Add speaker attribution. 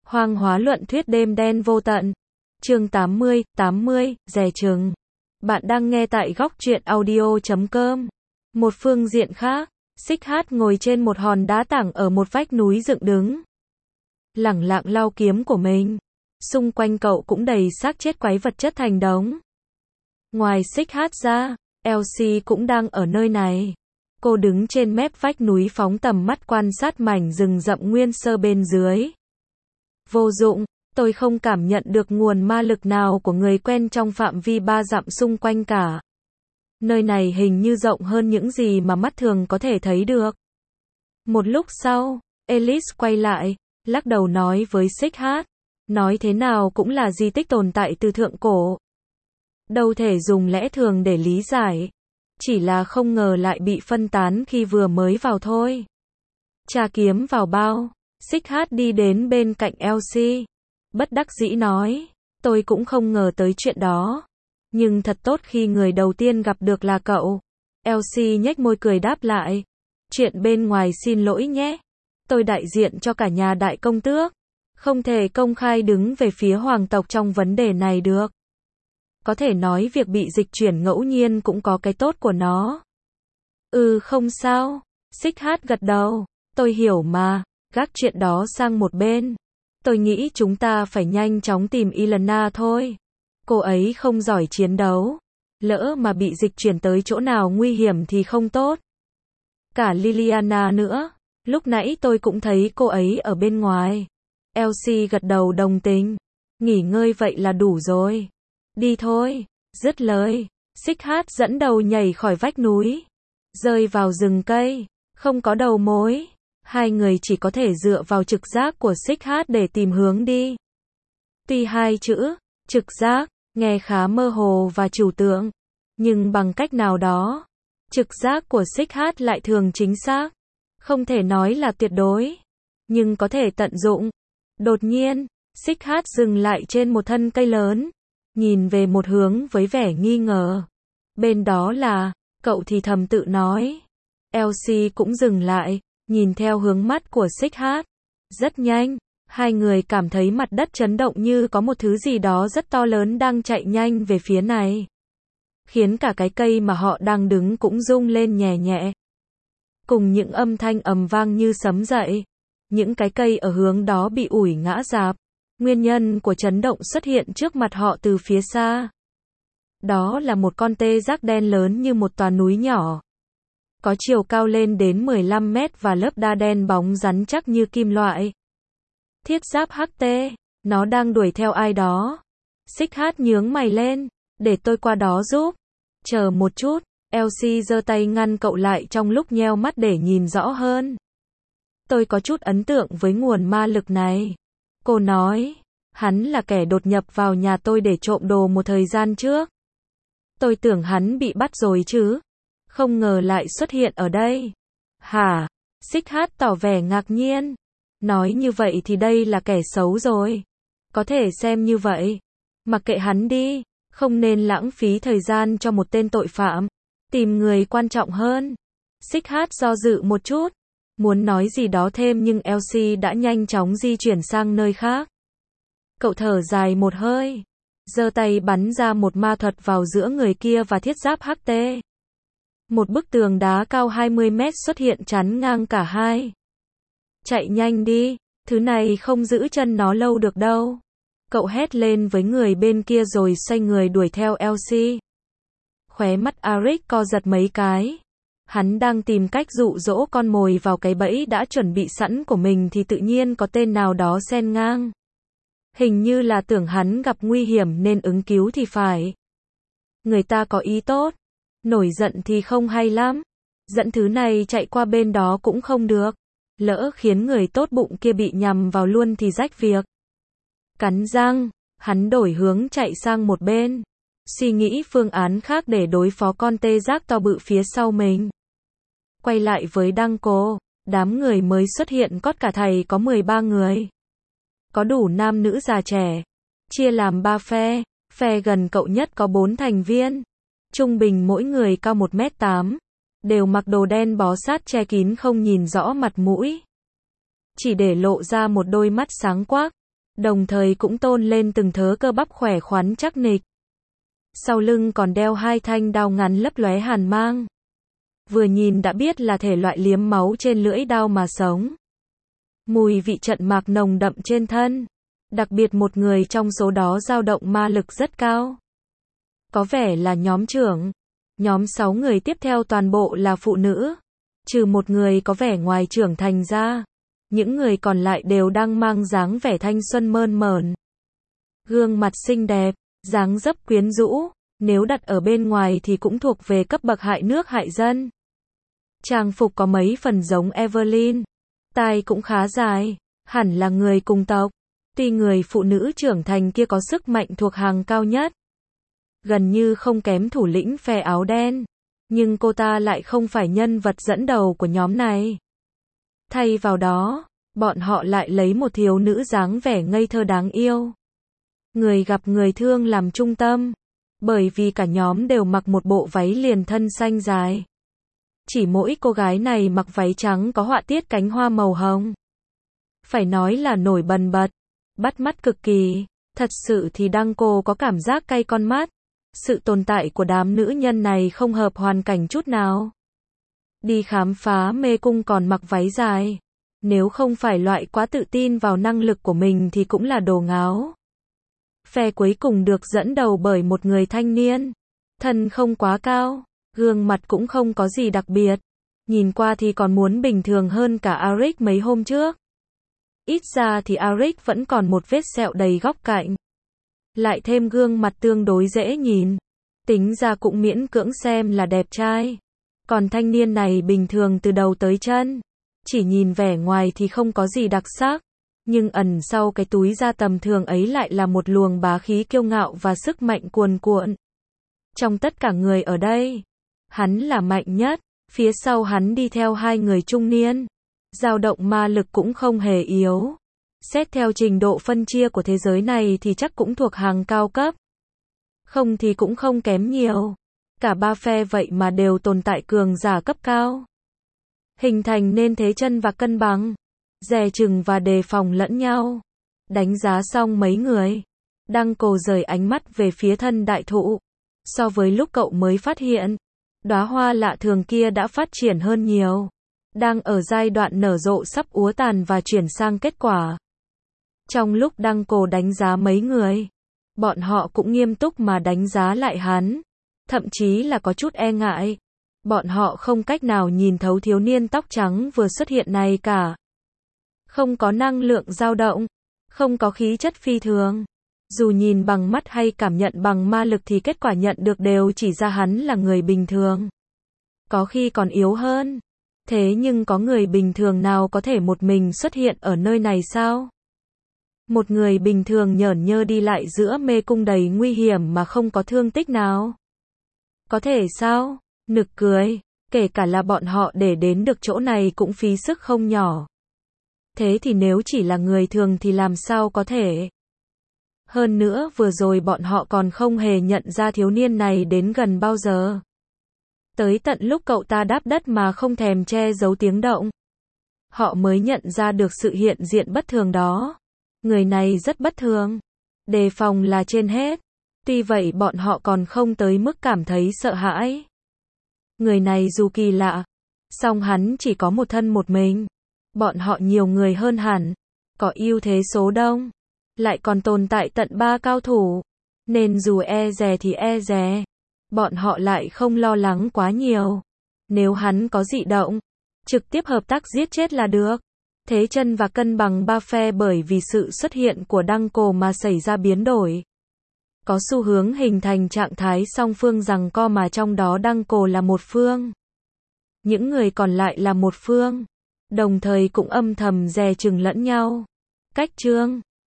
Speaker 1: Hoang hóa luận thuyết đêm đen vô tận. Chương 80, dè chừng. Bạn đang nghe tại góc truyện audio.com. Một phương diện khác, Xích Hát ngồi trên một hòn đá tảng ở một vách núi dựng đứng. Lẳng lặng lau kiếm của mình. Xung quanh cậu cũng đầy xác chết quái vật chất thành đống. Ngoài Xích Hát ra, Elsie cũng đang ở nơi này. Cô đứng trên mép vách núi phóng tầm mắt quan sát mảnh rừng rậm nguyên sơ bên dưới. Vô dụng, tôi không cảm nhận được nguồn ma lực nào của người quen trong phạm vi 3 dặm xung quanh cả. Nơi này hình như rộng hơn những gì mà mắt thường có thể thấy được. Một lúc sau, Alice quay lại, lắc đầu nói với Xích Hát, nói thế nào cũng là di tích tồn tại từ thượng cổ. Đâu thể dùng lẽ thường để lý giải. Chỉ là không ngờ lại bị phân tán khi vừa mới vào thôi. Trà kiếm vào bao, Xích Hát đi đến bên cạnh Elsie. Bất đắc dĩ nói, tôi cũng không ngờ tới chuyện đó. Nhưng thật tốt khi người đầu tiên gặp được là cậu. Elsie nhếch môi cười đáp lại. Chuyện bên ngoài xin lỗi nhé. Tôi đại diện cho cả nhà đại công tước. Không thể công khai đứng về phía hoàng tộc trong vấn đề này được. Có thể nói việc bị dịch chuyển ngẫu nhiên cũng có cái tốt của nó. Không sao. Xích Hát gật đầu. Tôi hiểu mà. Gác chuyện đó sang một bên. Tôi nghĩ chúng ta phải nhanh chóng tìm Ilana thôi. Cô ấy không giỏi chiến đấu. Lỡ mà bị dịch chuyển tới chỗ nào nguy hiểm thì không tốt. Cả Liliana nữa. Lúc nãy tôi cũng thấy cô ấy ở bên ngoài. Elsie gật đầu đồng tình. Nghỉ ngơi vậy là đủ rồi. Đi thôi. Dứt lời, Xích Hát dẫn đầu nhảy khỏi vách núi. Rơi vào rừng cây. Không có đầu mối. Hai người chỉ có thể dựa vào trực giác của Xích Hát để tìm hướng đi. Tuy hai chữ, trực giác, nghe khá mơ hồ và trừu tượng. Nhưng bằng cách nào đó, trực giác của Xích Hát lại thường chính xác. Không thể nói là tuyệt đối, nhưng có thể tận dụng. Đột nhiên, Xích Hát dừng lại trên một thân cây lớn. Nhìn về một hướng với vẻ nghi ngờ. Bên đó là, cậu thì thầm tự nói. Elsie cũng dừng lại, nhìn theo hướng mắt của Xích Hát. Rất nhanh, hai người cảm thấy mặt đất chấn động như có một thứ gì đó rất to lớn đang chạy nhanh về phía này. Khiến cả cái cây mà họ đang đứng cũng rung lên nhẹ nhẹ. Cùng những âm thanh ầm vang như sấm dậy. Những cái cây ở hướng đó bị ủi ngã rạp. Nguyên nhân của chấn động xuất hiện trước mặt họ từ phía xa. Đó là một con tê giác đen lớn như một tòa núi nhỏ. Có chiều cao lên đến 15 mét và lớp da đen bóng rắn chắc như kim loại. Thiết giáp HT, nó đang đuổi theo ai đó. Xích Hát nhướng mày lên, để tôi qua đó giúp. Chờ một chút, Elsie giơ tay ngăn cậu lại trong lúc nheo mắt để nhìn rõ hơn. Tôi có chút ấn tượng với nguồn ma lực này. Cô nói, hắn là kẻ đột nhập vào nhà tôi để trộm đồ một thời gian trước. Tôi tưởng hắn bị bắt rồi chứ. Không ngờ lại xuất hiện ở đây. Hả? Xích Hát tỏ vẻ ngạc nhiên. Nói như vậy thì đây là kẻ xấu rồi. Có thể xem như vậy. Mặc kệ hắn đi. Không nên lãng phí thời gian cho một tên tội phạm. Tìm người quan trọng hơn. Xích Hát do dự một chút. Muốn nói gì đó thêm nhưng Elsie đã nhanh chóng di chuyển sang nơi khác. Cậu thở dài một hơi. Giơ tay bắn ra một ma thuật vào giữa người kia và thiết giáp HT. Một bức tường đá cao 20 mét xuất hiện chắn ngang cả hai. Chạy nhanh đi, thứ này không giữ chân nó lâu được đâu. Cậu hét lên với người bên kia rồi xoay người đuổi theo Elsie. Khóe mắt Arik co giật mấy cái. Hắn đang tìm cách dụ dỗ con mồi vào cái bẫy đã chuẩn bị sẵn của mình thì tự nhiên có tên nào đó xen ngang. Hình như là tưởng hắn gặp nguy hiểm nên ứng cứu thì phải. Người ta có ý tốt. Nổi giận thì không hay lắm. Dẫn thứ này chạy qua bên đó cũng không được. Lỡ khiến người tốt bụng kia bị nhầm vào luôn thì rách việc. Cắn răng, hắn đổi hướng chạy sang một bên. Suy nghĩ phương án khác để đối phó con tê giác to bự phía sau mình. Quay lại với Đăng Cô, đám người mới xuất hiện cót cả thầy có 13 người. Có đủ nam nữ già trẻ. Chia làm 3 phe, phe gần cậu nhất có 4 thành viên. Trung bình mỗi người cao 1m8. Đều mặc đồ đen bó sát che kín không nhìn rõ mặt mũi. Chỉ để lộ ra một đôi mắt sáng quắc. đồng thời cũng tôn lên từng thớ cơ bắp khỏe khoắn chắc nịch. Sau lưng còn đeo hai thanh đao ngắn lấp lóe hàn mang. Vừa nhìn đã biết là thể loại liếm máu trên lưỡi đao mà sống. Mùi vị trận mạc nồng đậm trên thân. Đặc biệt một người trong số đó dao động ma lực rất cao. Có vẻ là nhóm trưởng. Nhóm 6 người tiếp theo toàn bộ là phụ nữ. Trừ một người có vẻ ngoài trưởng thành ra. Những người còn lại đều đang mang dáng vẻ thanh xuân mơn mởn. Gương mặt xinh đẹp, dáng dấp quyến rũ. Nếu đặt ở bên ngoài thì cũng thuộc về cấp bậc hại nước hại dân. Trang phục có mấy phần giống Evelyn. Tai cũng khá dài. Hẳn là người cùng tộc. Tuy người phụ nữ trưởng thành kia có sức mạnh thuộc hàng cao nhất. Gần như không kém thủ lĩnh phe áo đen. Nhưng cô ta lại không phải nhân vật dẫn đầu của nhóm này. Thay vào đó, bọn họ lại lấy một thiếu nữ dáng vẻ ngây thơ đáng yêu. Người gặp người thương làm trung tâm. Bởi vì cả nhóm đều mặc một bộ váy liền thân xanh dài. Chỉ mỗi cô gái này mặc váy trắng có họa tiết cánh hoa màu hồng. Phải nói là nổi bần bật. Bắt mắt cực kỳ. Thật sự thì Đăng Cô có cảm giác cay con mắt. Sự tồn tại của đám nữ nhân này không hợp hoàn cảnh chút nào. Đi khám phá mê cung còn mặc váy dài. Nếu không phải loại quá tự tin vào năng lực của mình thì cũng là đồ ngáo. Phe cuối cùng được dẫn đầu bởi một người thanh niên. Thân không quá cao. Gương mặt cũng không có gì đặc biệt. Nhìn qua thì còn muốn bình thường hơn cả Arik mấy hôm trước. Ít ra thì Arik vẫn còn một vết sẹo đầy góc cạnh. Lại thêm gương mặt tương đối dễ nhìn. Tính ra cũng miễn cưỡng xem là đẹp trai. Còn thanh niên này bình thường từ đầu tới chân. Chỉ nhìn vẻ ngoài thì không có gì đặc sắc. Nhưng ẩn sau cái túi da tầm thường ấy lại là một luồng bá khí kiêu ngạo và sức mạnh cuồn cuộn. Trong tất cả người ở đây, hắn là mạnh nhất. Phía sau hắn đi theo hai người trung niên. Dao động ma lực cũng không hề yếu. Xét theo trình độ phân chia của thế giới này thì chắc cũng thuộc hàng cao cấp. Không thì cũng không kém nhiều. Cả ba phe vậy mà đều tồn tại cường giả cấp cao. Hình thành nên thế chân và cân bằng. Dè chừng và đề phòng lẫn nhau. Đánh giá xong mấy người. Đăng Cô rời ánh mắt về phía thân đại thụ. So với lúc cậu mới phát hiện, đóa hoa lạ thường kia đã phát triển hơn nhiều. Đang ở giai đoạn nở rộ sắp úa tàn và chuyển sang kết quả. Trong lúc Đăng Cô đánh giá mấy người, bọn họ cũng nghiêm túc mà đánh giá lại hắn. Thậm chí là có chút e ngại. Bọn họ không cách nào nhìn thấu thiếu niên tóc trắng vừa xuất hiện này cả. Không có năng lượng dao động, không có khí chất phi thường. Dù nhìn bằng mắt hay cảm nhận bằng ma lực thì kết quả nhận được đều chỉ ra hắn là người bình thường. Có khi còn yếu hơn. Thế nhưng có người bình thường nào có thể một mình xuất hiện ở nơi này sao? Một người bình thường nhởn nhơ đi lại giữa mê cung đầy nguy hiểm mà không có thương tích nào. Có thể sao? Nực cười. Kể cả là bọn họ để đến được chỗ này cũng phí sức không nhỏ. Thế thì nếu chỉ là người thường thì làm sao có thể? Hơn nữa vừa rồi bọn họ còn không hề nhận ra thiếu niên này đến gần bao giờ. Tới tận lúc cậu ta đáp đất mà không thèm che giấu tiếng động. Họ mới nhận ra được sự hiện diện bất thường đó. Người này rất bất thường. Đề phòng là trên hết. Tuy vậy bọn họ còn không tới mức cảm thấy sợ hãi. Người này dù kỳ lạ, song hắn chỉ có một thân một mình. Bọn họ nhiều người hơn hẳn. Có ưu thế số đông. Lại còn tồn tại tận 3 cao thủ. Nên dù e dè thì e dè. Bọn họ lại không lo lắng quá nhiều. Nếu hắn có dị động, trực tiếp hợp tác giết chết là được. Thế chân và cân bằng ba phe bởi vì sự xuất hiện của Đăng Cô mà xảy ra biến đổi. Có xu hướng hình thành trạng thái song phương giằng co mà trong đó Đăng Cô là một phương. Những người còn lại là một phương. Đồng thời cũng âm thầm dè chừng lẫn nhau. Cách chương